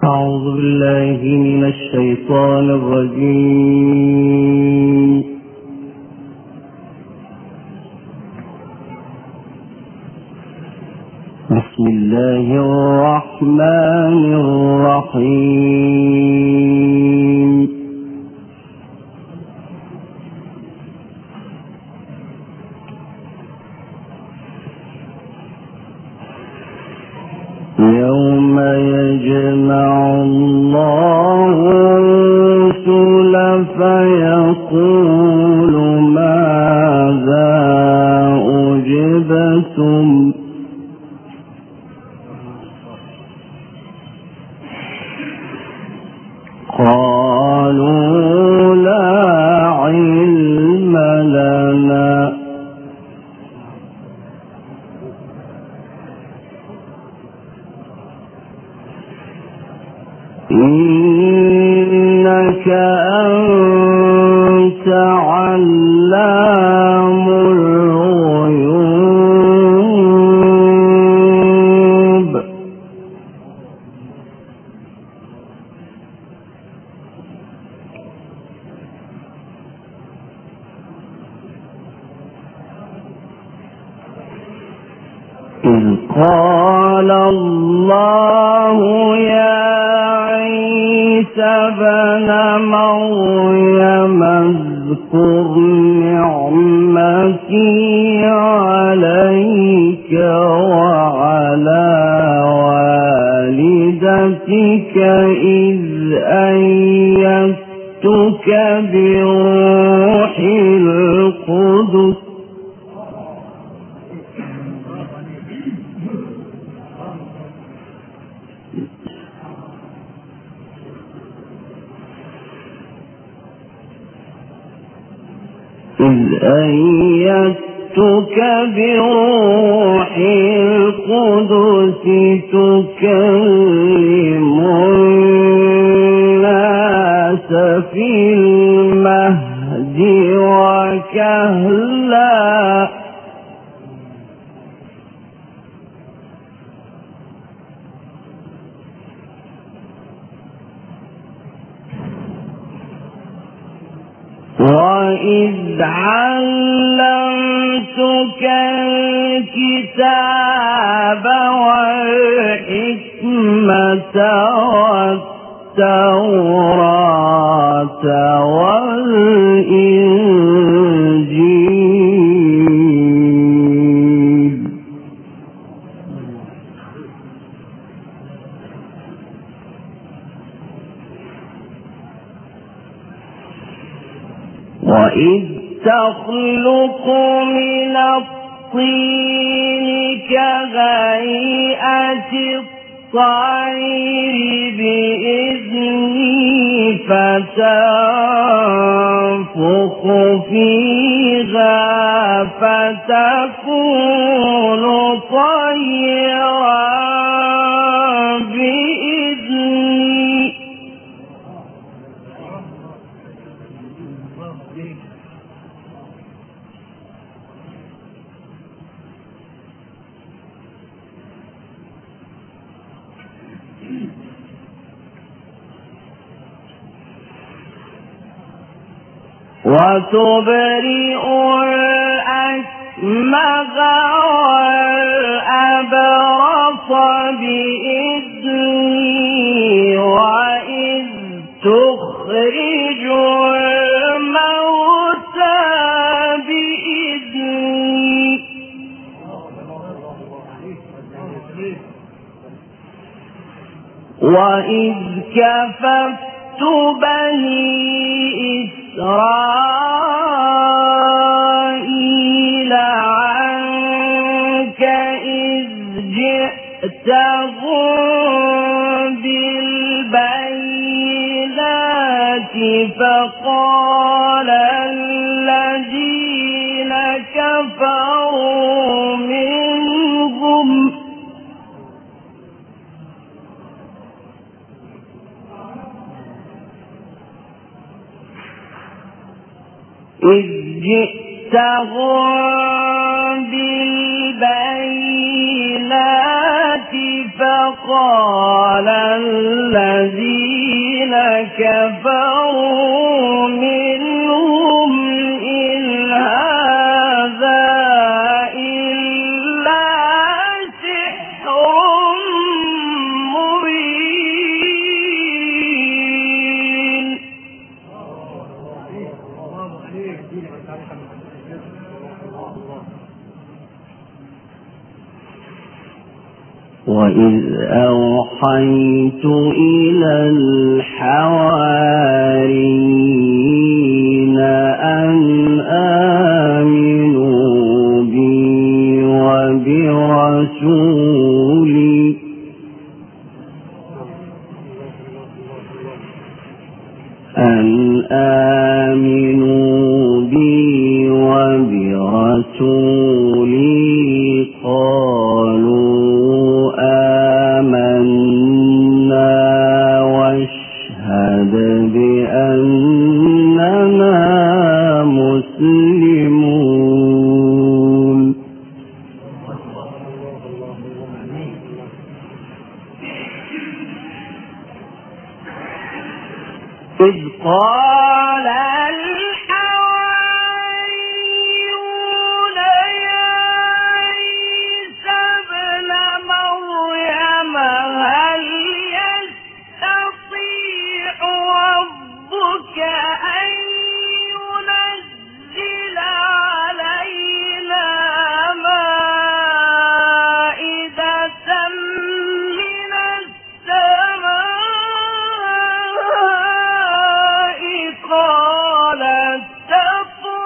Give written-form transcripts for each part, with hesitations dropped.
أعوذ بالله من الشيطان الرجيم. بسم الله الرحمن الرحيم. يوم يجمع الله الرسل فيقول ماذا أجبتم قالوا لا علم لنا إنك أنت علام الغيوب. إذ قال الله يا عيسى ابن مريم اذكر نعمتي عليك وعلى والدتك إذ أيدتك بروح القدس تكلم الناس في المهد وكهلا وإذ علمتك الكتاب والحكمة والتوراة والإنجيل وإذ تخلق من الطين كهيئة الطير بإذني فتنفخ فيها فتكون طيرا بإذني وتبرئ الأكمه والأبرص بإذني وإذ تخرج الموتى بإذني وإذ كففت بني إسرائيل عنك إذ جئتهم بالبينات فقال الذين كفروا منهم إذ جئتهم بالبينات فقال الذين كفروا منهم إن هذا إلا سحر مبين. وإذ أوحيت إلى الحواريين أن آمنوا بي وبرسولي قالوا آمنا واشهد بأننا مسلمون. إذ قال الحواريون يا عيسى ابن مريم هل يستطيع ربك أن ينزل علينا مائدة من السماء؟ قال اتقوا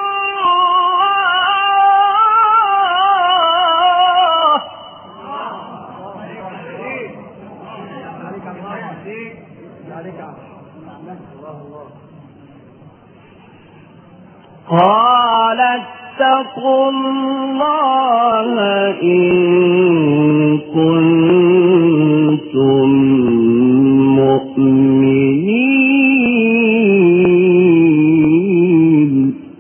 الله إن كنتم مؤمنين.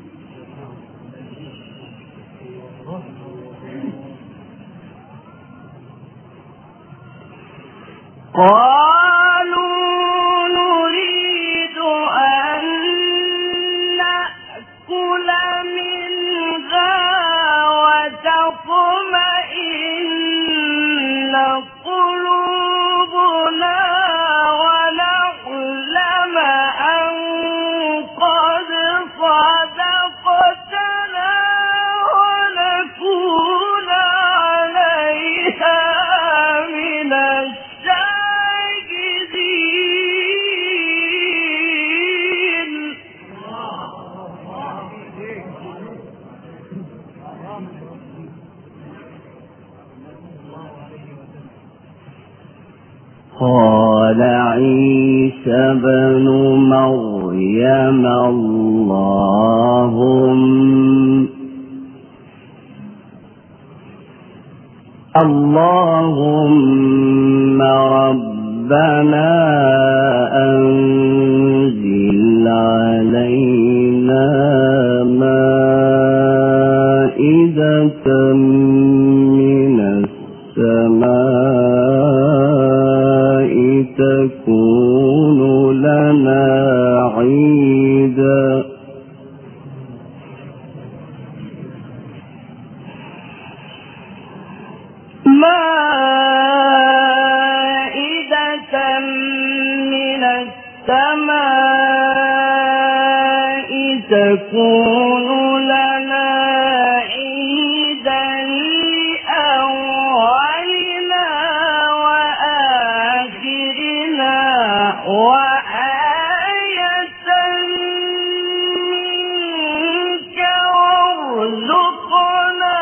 قالوا نريد أن نأكل منها وتطمئن قلوبنا ونعلم أن قد صدقتنا ونكون عليها من الشاهدين. قال عيسى ابن مريم اللهم ربنا أنزل علينا مائدة من السماء تكون لنا عيدا من السماء تكون لنا عيدا لأولنا وآخرنا وآية منك وارزقنا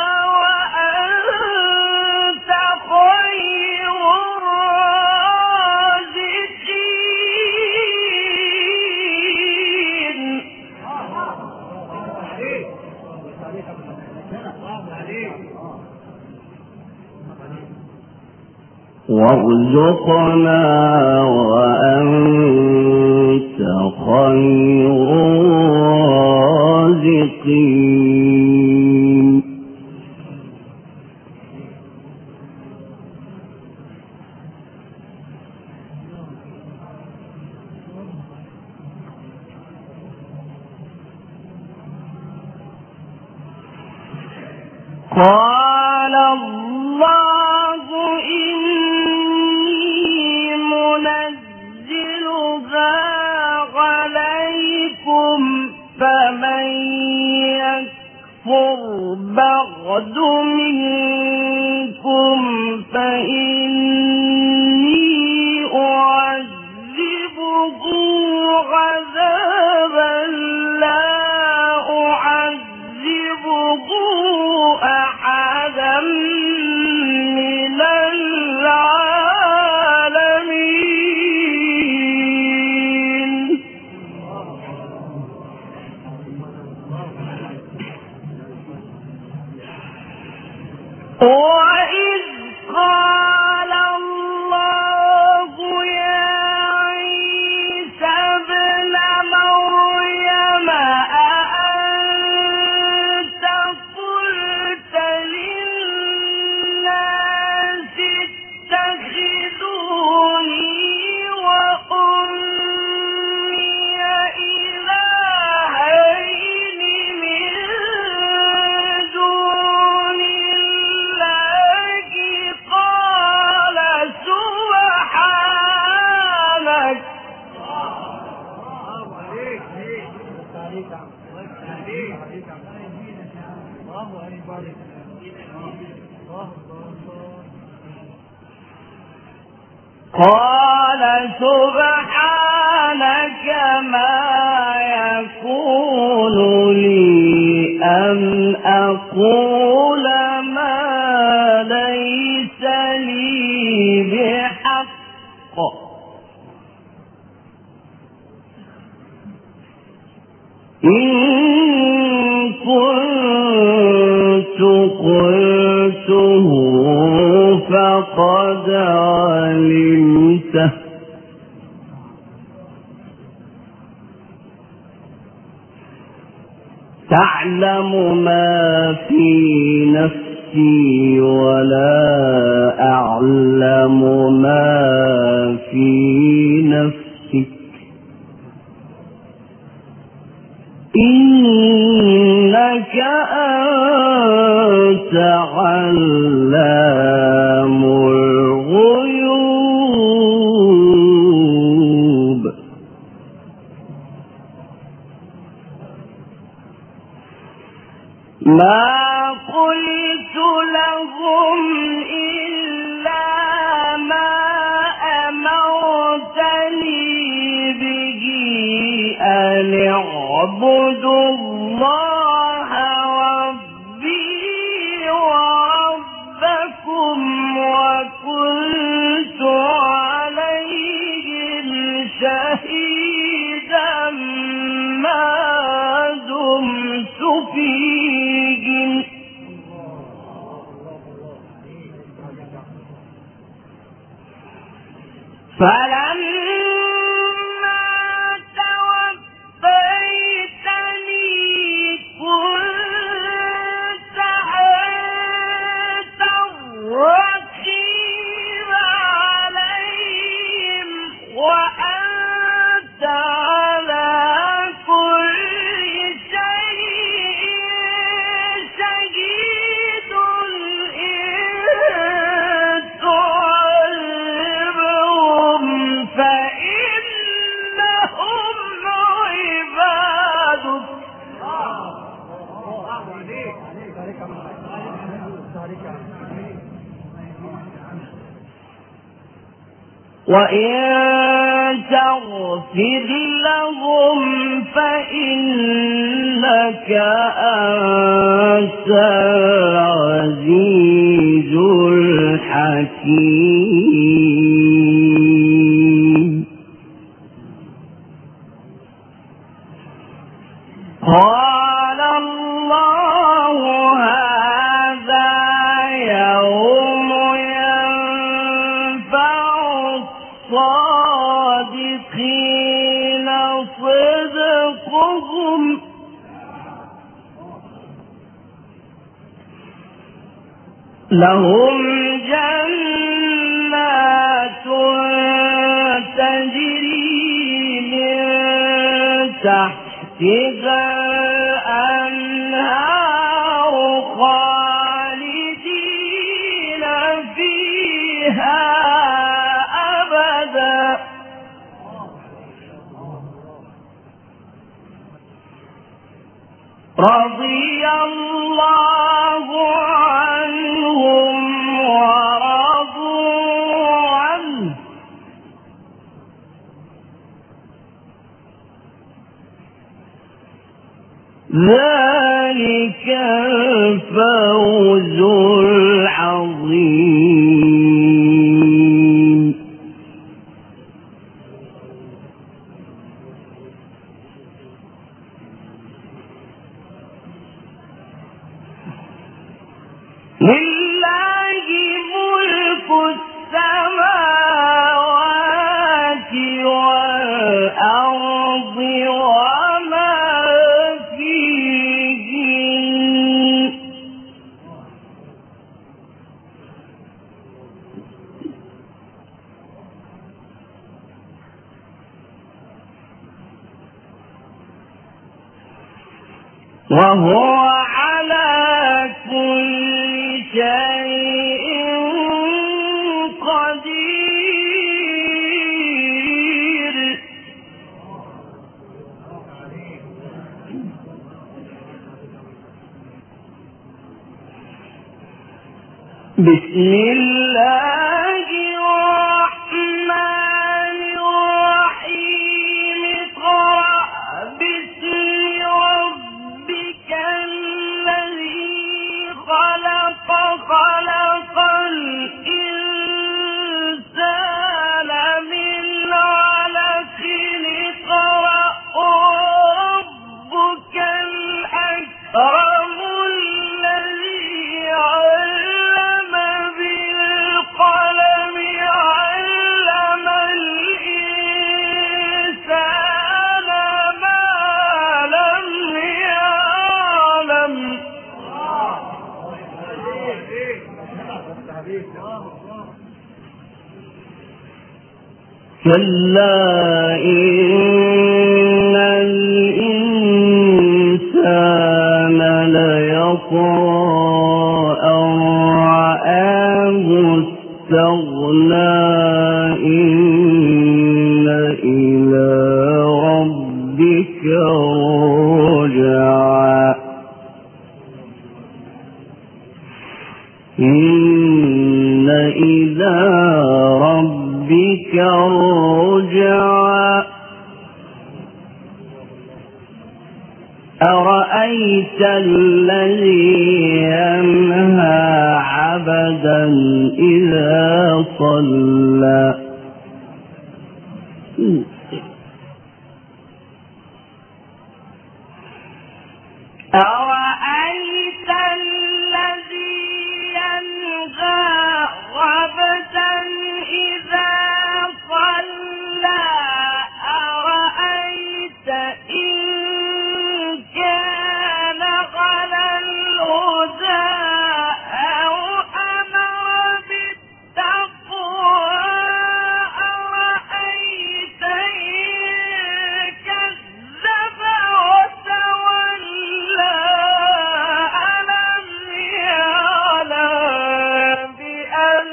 وأنت خير الرازقين. وارزقنا وأنت خير الرازقين. قال الله إني منزلها عليكم فمن يكفر بعد منكم فإني أعذبه عذابا لا أعذبه أحدا من العالمين. وإذ قال الله يا عيسى ابن مريم أأنت قلت للناس اتخذوني وأمي إلهين من دون الله قال سبحانك ما يكون لي أن أقول ما ليس لي بحق إن كنت قلته فقد علمته تعلم ما في نفسي ولا أعلم ما في نفسك إنك أنت علام الغيوب. ما قلت لهم إلا ما أمرتني به أن اعبدوا الله ربي وربكم وكنت عليهم شهيدا ما دمت فيهم فلما توفيتني كنت أنت الرقيب عليهم وأنت على كل شيء شهيد إن تعذبهم فإنهم عبادك وإن تغفر لهم فإنك أنت العزيز الحكيم. قال الله هذا يوم ينفع الصادقين صدقهم لهم جنات تجري من تحتها الأنهار خالدين رضي الله عنهم ورضوا عنه ذلك الفوز العظيم. لله ملك السماوات والأرض وما فيهن وهو على كل شيء قدير. بسم الله الرحمن الرحيم. اقرأ باسم ربك الذي خلق خلق الإنسان من علق. اقرأ وربك الأكرم الذي علم بالقلم علم الإنسان ما لم يعلم. كلا إن الإنسان ليطغى أن رآه استغنى إن إلى ربك الرجعى. إن إلى ربك الرجعى. أرأيت الذي ينهى عبدا إذا صلى. أرأيت الذي ينهى عبدا إذا صلى. أرأيت إن كان على الهدى أو أمر بالتقوى. أرأيت إن كذب وتولى. ألم يعلم بأن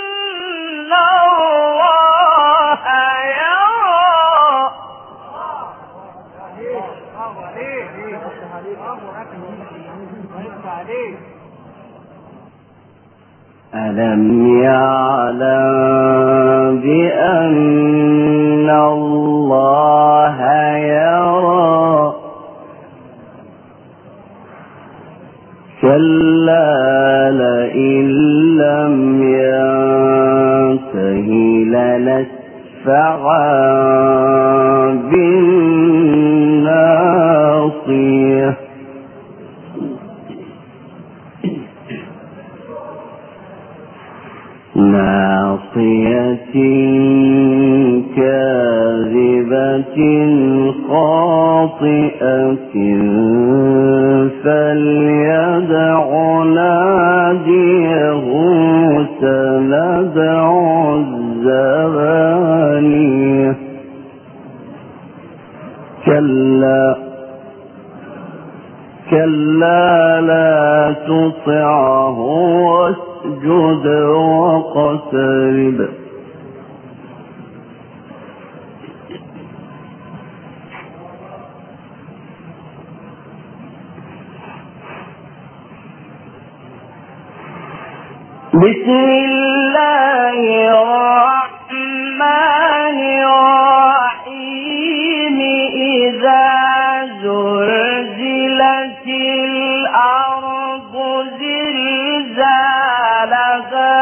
الله يرى. ألم يعلم بأن الله يرى. كلا لئن لم ينته لنسفعا بالناصية. ناصية كاذبة خاطئة فليدع ناديه سندع الزبانية. كلا لا تطعه واسجد واقترب. بسم الله الرحمن الرحيم إذا زلزلت الأرض زلزالها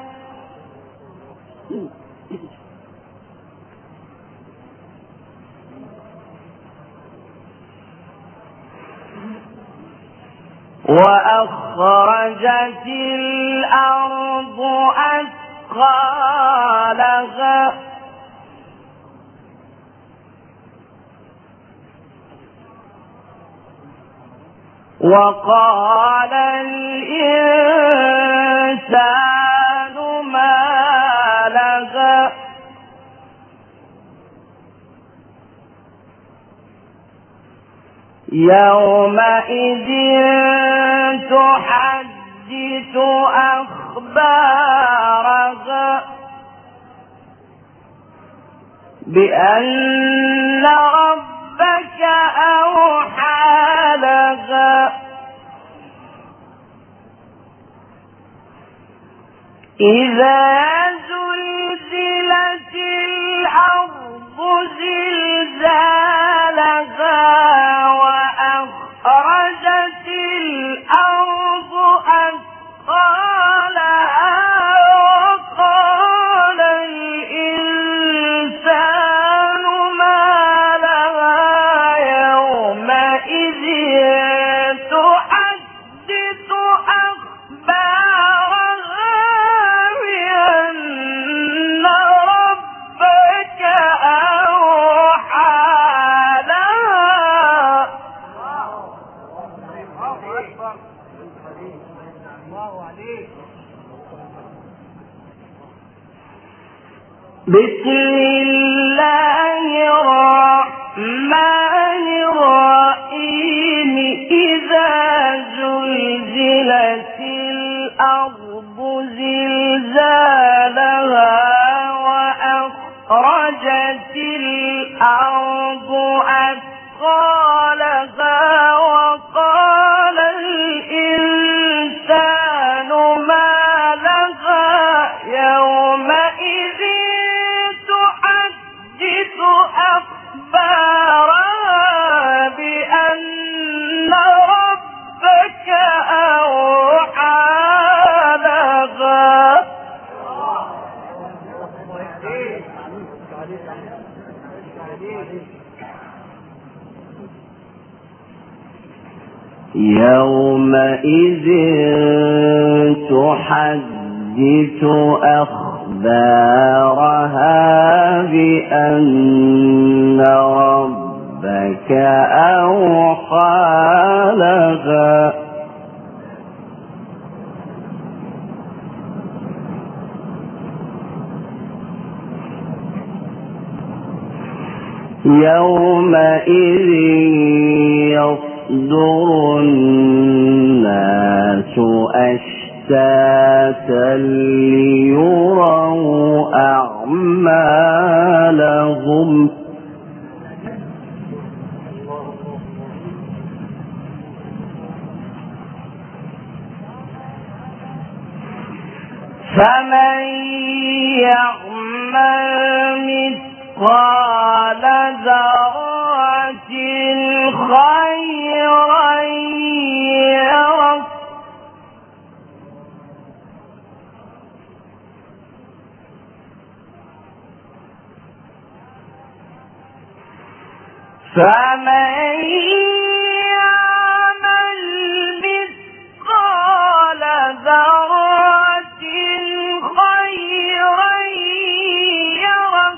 وأخرجت الأرض أثقالها وقال الإنسان ما لها يومئذ تحدث أخبارها بأن ربك أوحى لها إذا زلزلت الأرض زلزالها وأخرجت الأرض أثقالها وقال الإنسان ما لها يومئذ تحدث أخبارها بأن ربك أوحى لها بسم الله الرحمن الرحيم إذا زلزلت الأرض زلزالها وأخرجت الأرض أثقالها وقال الإنسان ما لها يومئذ تحدث أخبارها بأن ربك أوحى لها يومئذ تحدث أخبارها بأن ربك أوحى لها يومئذ يصدر الناس أشتاتا ليروا أعمالهم فمن يعمل مثقال ذرة خيرا يره فمن يعمل مثقال ذرة خيرا يره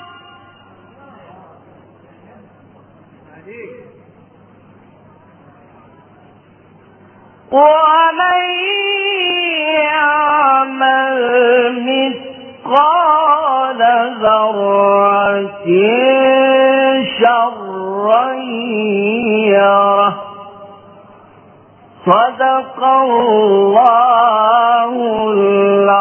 ومن يعمل مثقال ذرة شرا يره صدق الله